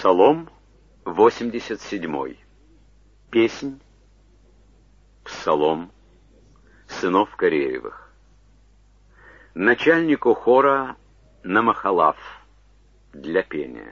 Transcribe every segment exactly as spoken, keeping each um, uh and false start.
Псалом восемьдесят седьмой. Песнь, псалом сынов Кореевых. Начальнику хора Намахалав для пения.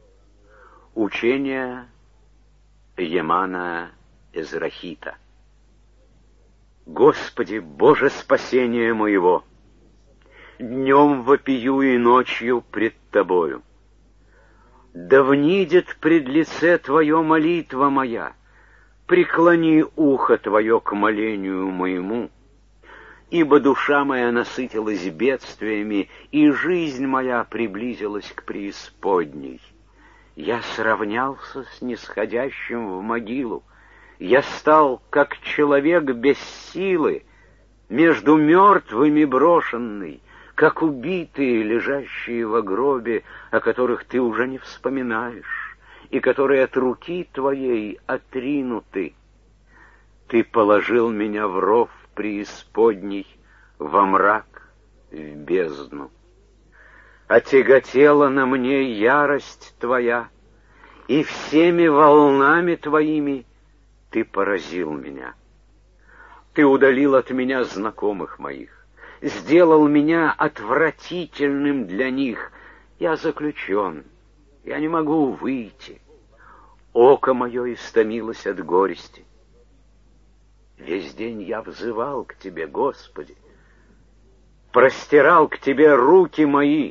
Учение Емана Эзрахита. Господи, Боже спасения моего, днем вопию и ночью пред Тобою. Да внидит пред лице Твое молитва моя, преклони ухо Твое к молению моему, ибо душа моя насытилась бедствиями, и жизнь моя приблизилась к преисподней. Я сравнялся с нисходящим в могилу, я стал, как человек без силы, между мертвыми брошенный, как убитые, лежащие во гробе, о которых ты уже не вспоминаешь, и которые от руки твоей отринуты. Ты положил меня в ров преисподней, во мрак, в бездну. Отяготела на мне ярость твоя, и всеми волнами твоими ты поразил меня. Ты удалил от меня знакомых моих, сделал меня отвратительным для них. Я заключен, я не могу выйти. Око мое истомилось от горести. Весь день я взывал к Тебе, Господи, простирал к Тебе руки мои.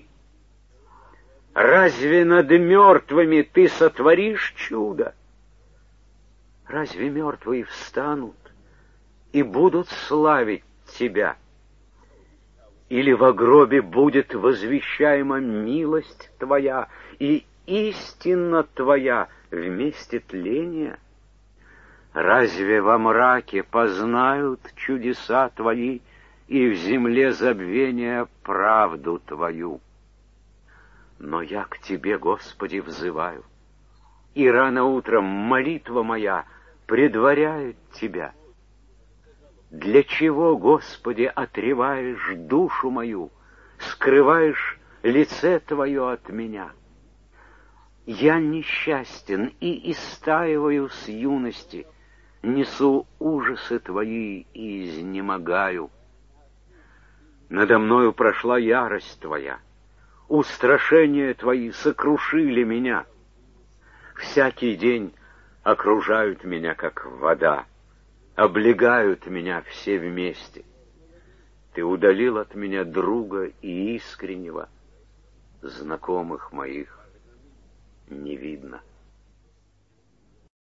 Разве над мертвыми Ты сотворишь чудо? Разве мертвые встанут и будут славить Тебя? Или во гробе будет возвещаема милость Твоя и истина Твоя вместе тления? Разве во мраке познают чудеса Твои и в земле забвения правду Твою? Но я к Тебе, Господи, взываю, и рано утром молитва моя предваряет Тебя. Для чего, Господи, отреваешь душу мою, скрываешь лице Твое от меня? Я несчастен и истаиваю с юности, несу ужасы Твои и изнемогаю. Надо мною прошла ярость Твоя, устрашения Твои сокрушили меня. Всякий день окружают меня, как вода, облегают меня все вместе. Ты удалил от меня друга и искреннего, знакомых моих не видно.